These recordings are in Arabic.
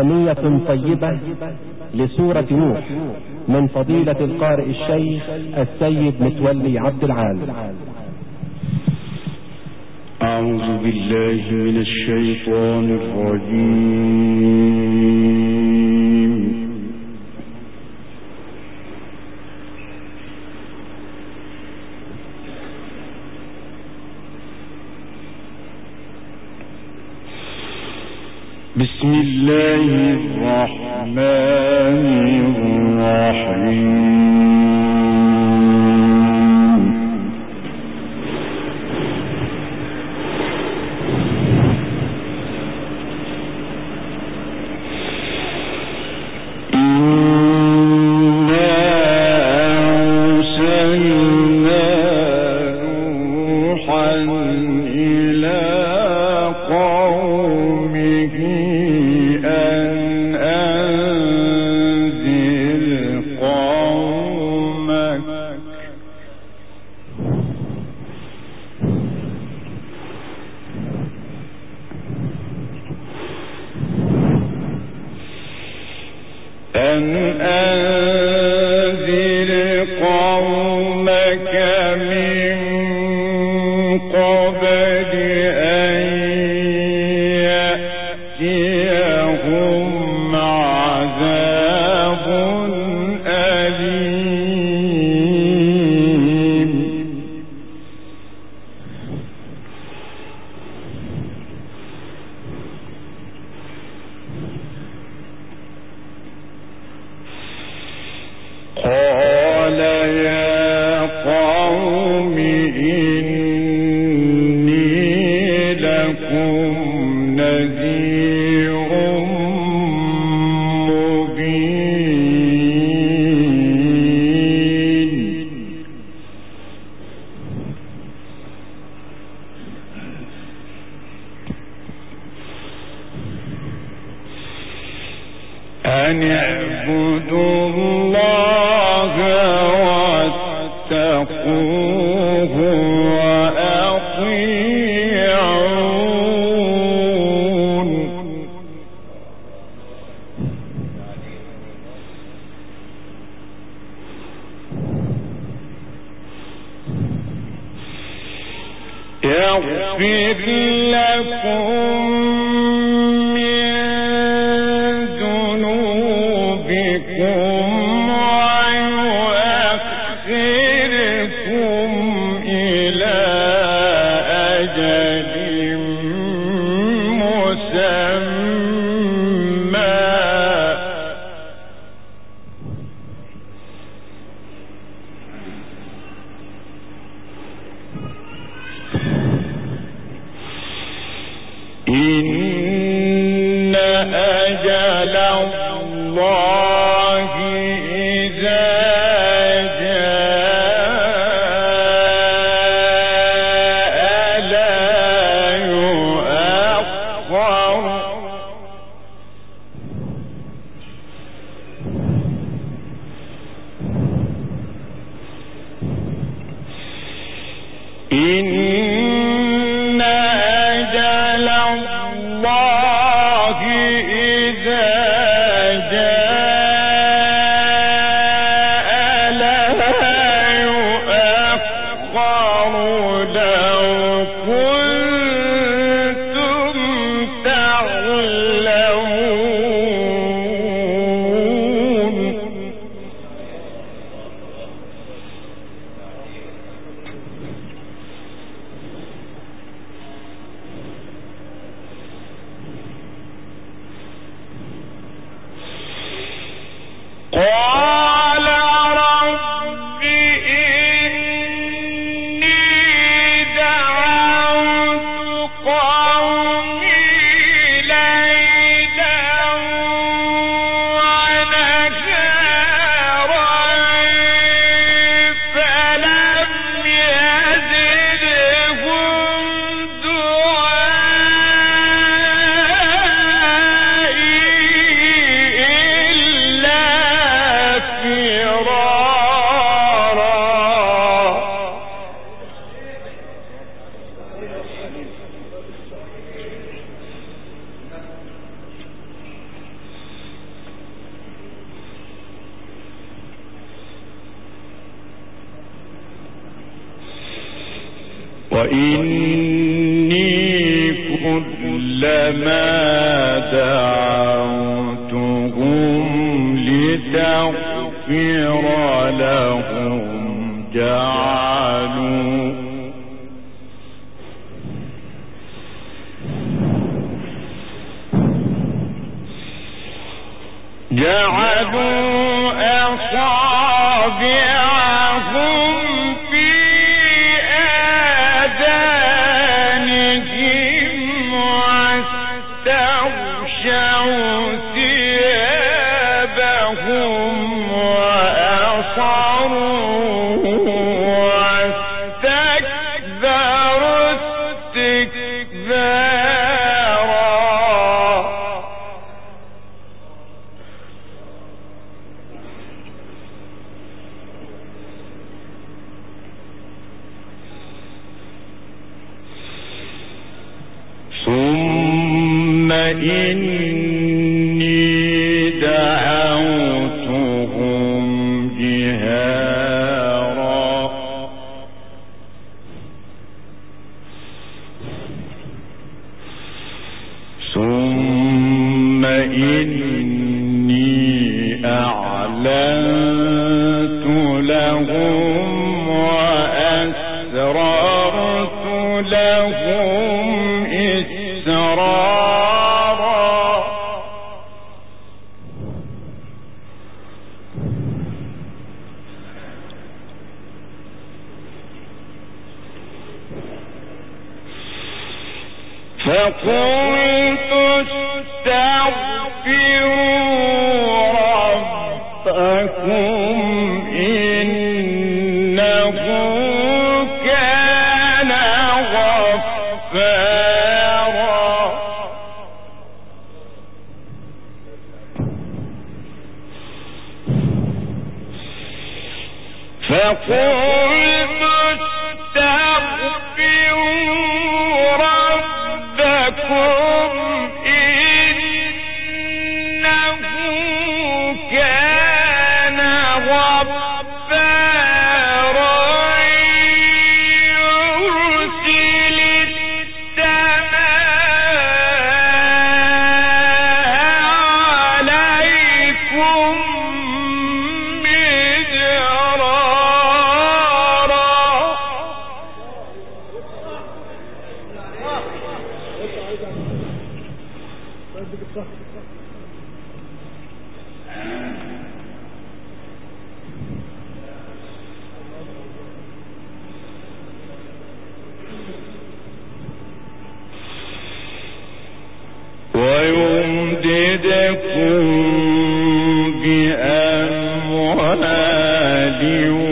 نية طيبة لسورة نوح من فضيلة القارئ الشيخ السيد متولي عبد العال. أعوذ بالله من الشيطان الرجيم. بسم الله الرحمن الرحيم. أن اعبدوا الله واتقوه وأطيعون. يغفر لكم إن أجل الله إذا جاء لا يؤخر. وإني كلما دعوتهم لتغفر لهم جعلوا أصابعهم في آذانهم واستغشوا ثيابهم وأصروا واستكبروا استكبارا. ثم إني دعوتهم جهارا ثم إني أعلنت لهم وأسررت لهم إسرارا. فقلت استغفروا ربكم إنه كان غفارا. فقلت استغفروا ربكم إنه كان غفارا يرسل السماء عليكم ويمددكم بأموال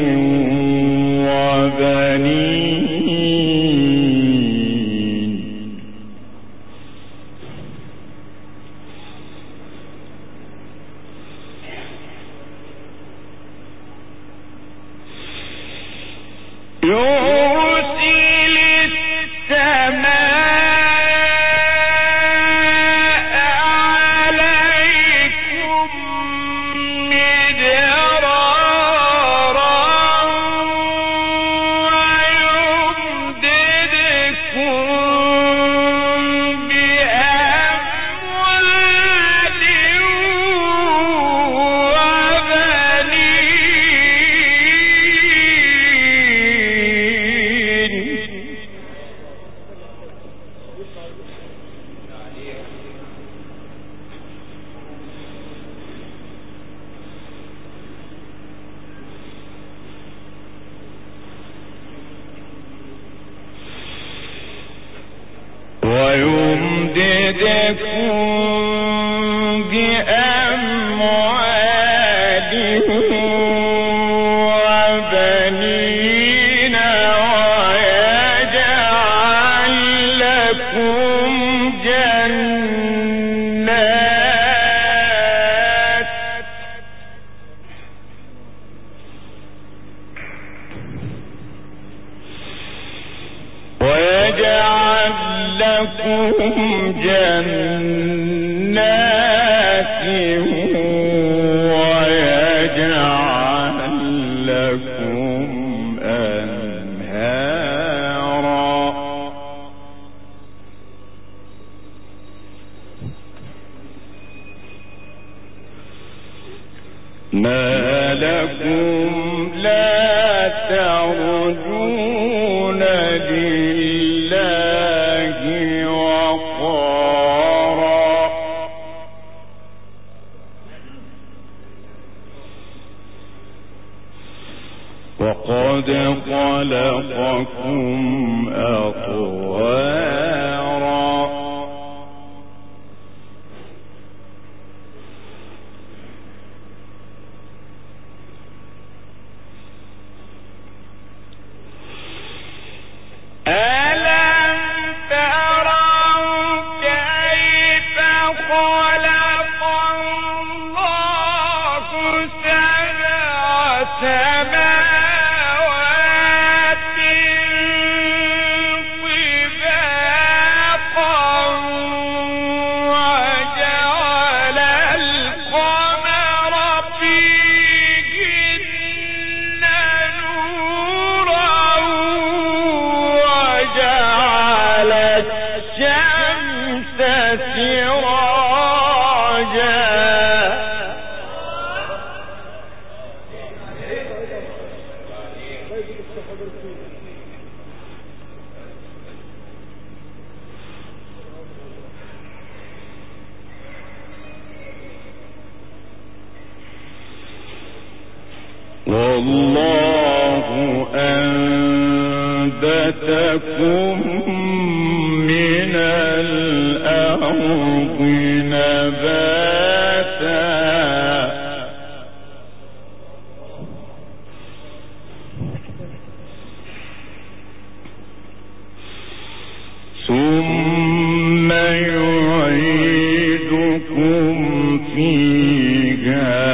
وبنين يرسل السماء عليكم مدرارا ويمددكم بأموال وبنين ويجعل لكم جنات ويجعل لكم جنات ما لكم لا ترجون لله وقارا وقد خلقكم أطوارا والله أنبتكم من الأرض نباتا ثم يعيدكم فيها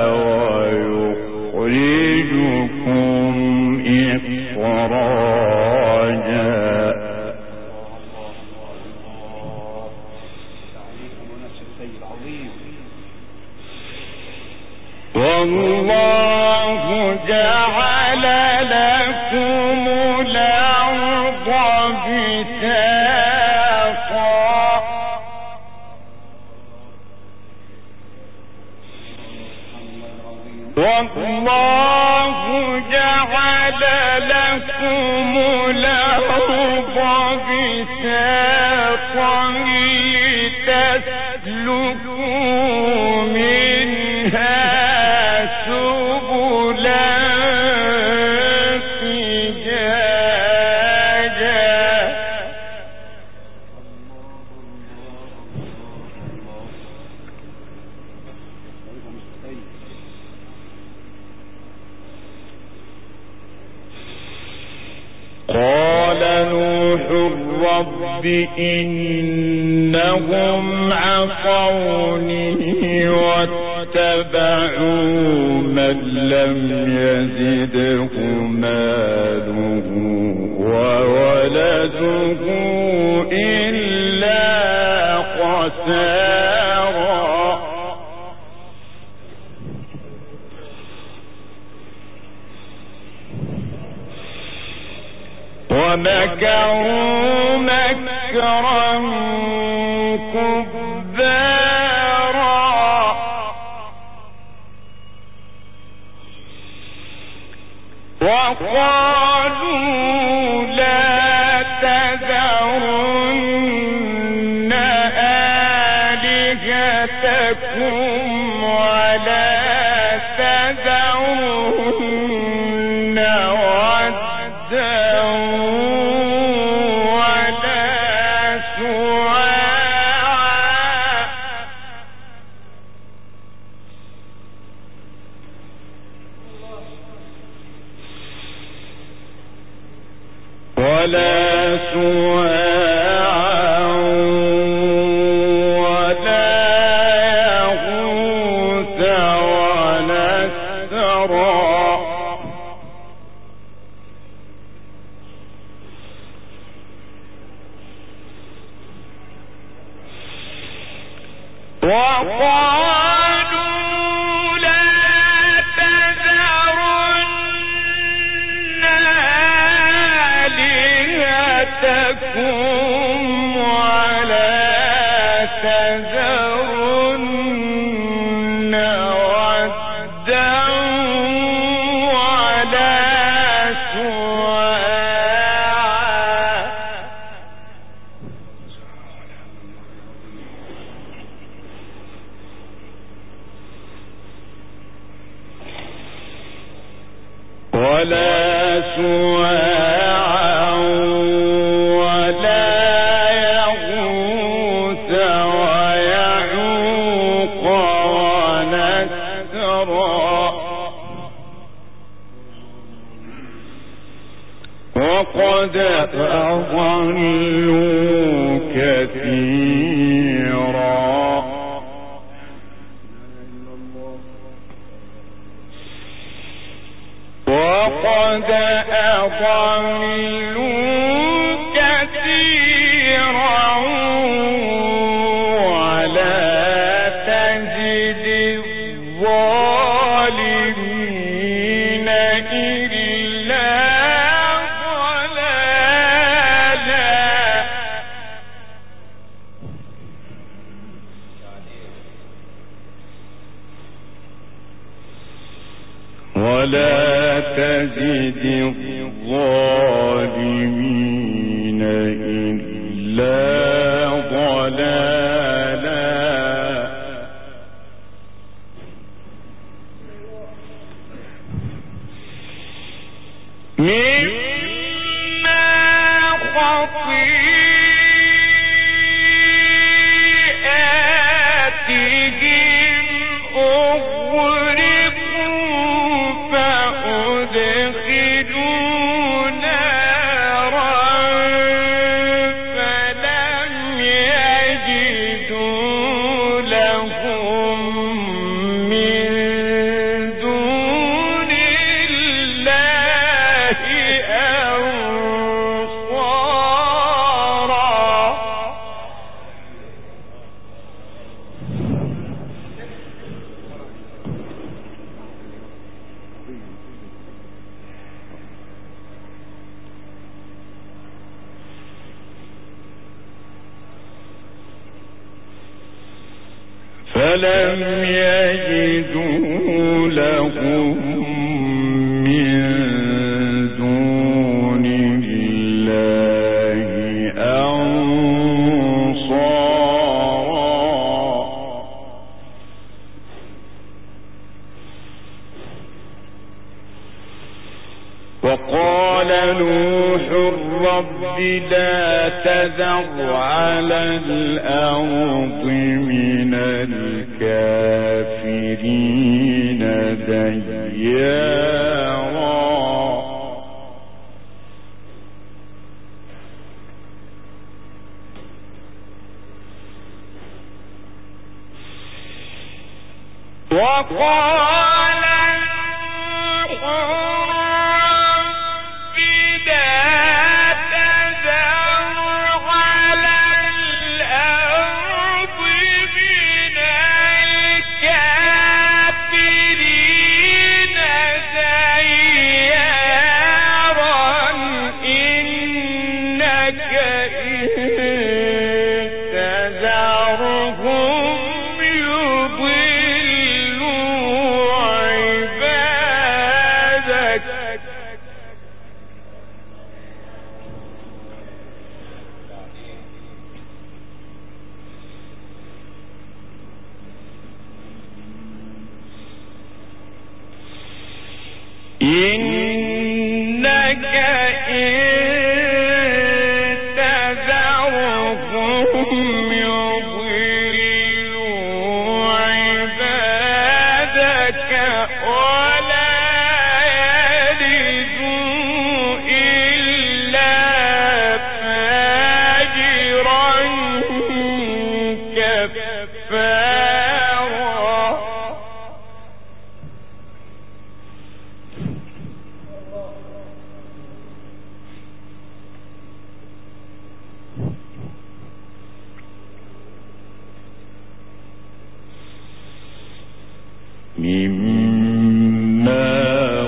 والله جعل لكم الأرض بساطا والله جعل لكم الأرض بساطا لتسلكوا منها قال نوح رب إنهم عصوني واتبعوا من لم يزده ماله وولده إلا خسارا ومكروا مكرا كبارا وقالوا لا تذرن آلهتكم ولا تذرن ودا ولا سواعا ولا يغوث ونسرا وقالوا لا تذرن آلهتكم ولا تذرن ودا ولا سواعا ولا يغوث ويعوق ونسرا وقد أضلوا كثيرا وقد أضلوا كثيرا ولا تزد الظالمين إلا ولا تزد الظالمين إلا ضلالا مما خطيئاتهم أغرقوا فأدخلوا نارا فلم يجدوا لهم من دون الله أنصارا فلم يجدوا لهم من دون الله أنصارا وقال نوح رب لا تذر على الأرض من الكافرين ديارا وقال إنك إن تذرهم يضلوا عبادك ولا يلدوا إلا فاجرا كفارا مما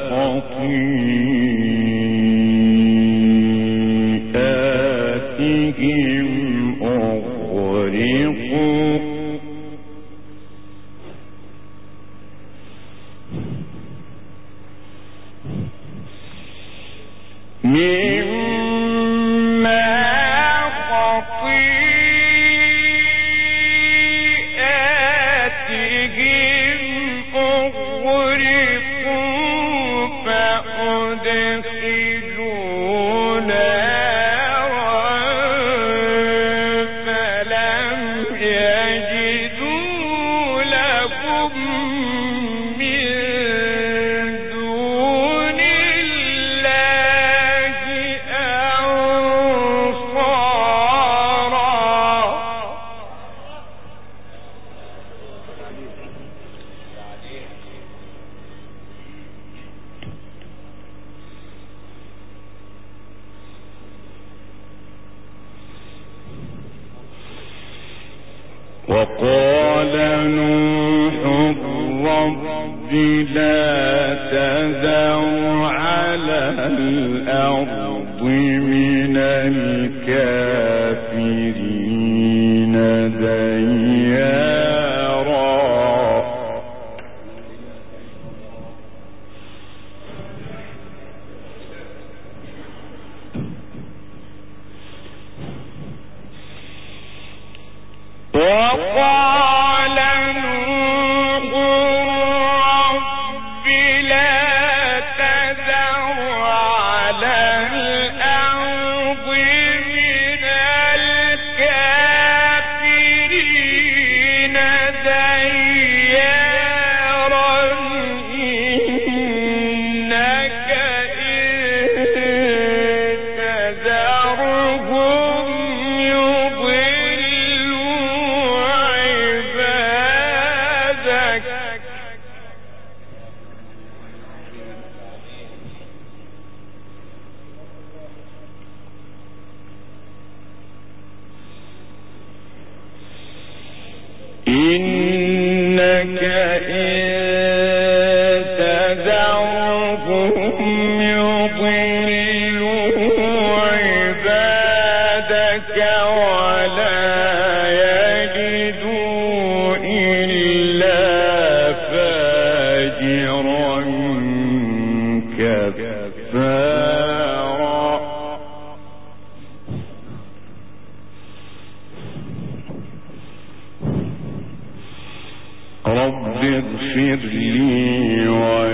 خطيئاتهم أغرقوا فأدخلوا وقال نوح رب لا تذر على الأرض من الكافرين ديارا. وقال نوح رب لا تذر على الأرض من الكافرين ديارا إنك إن تذرهم يضلوا عبادك إنك إن تذرهم يضلوا عبادك ولا يجدوا إلا فاجرا كفارا. رب اغفر لي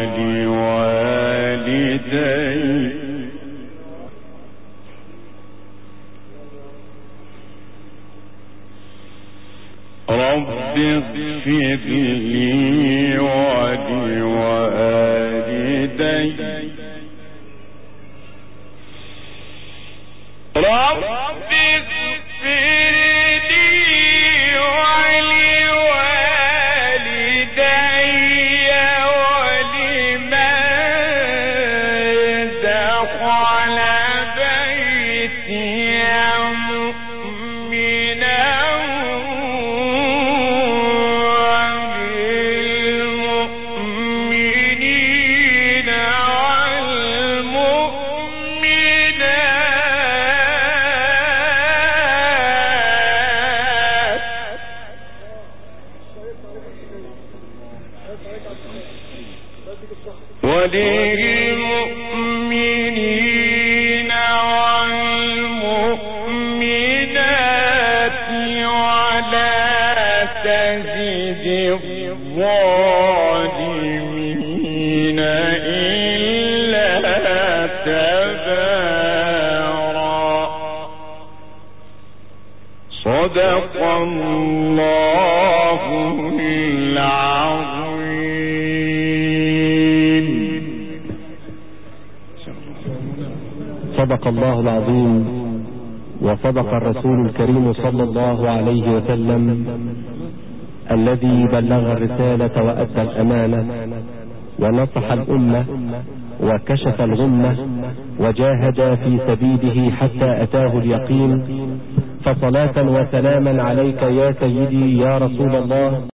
ولوالدي رب اغفر لي ولوالدي رب وللمؤمنين والمؤمنات ولا تزد الظالمين إلا تبارا. صدق الله العظيم. صدق الله العظيم وصدق الرسول الكريم صلى الله عليه وسلم الذي بلغ الرسالة وأدى الأمانة ونصح الأمة وكشف الغمة وجاهد في سبيله حتى أتاه اليقين. فصلاة وسلاما عليك يا سيدي يا رسول الله